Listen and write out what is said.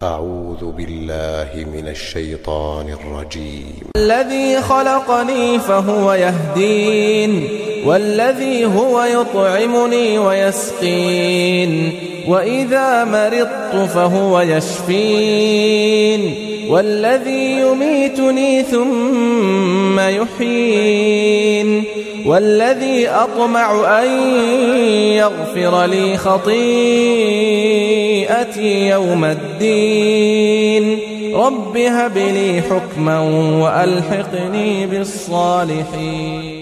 أعوذ بالله من الشيطان الرجيم. الذي خلقني فهو يهدين، والذي هو يطعمني ويسقين، وإذا مرضت فهو يشفين، والذي يميتني ثم يحيين، والذي أطمع أن يغفر لي خطيئتي يوم الدين. رب هب لي حكما وألحقني بالصالحين.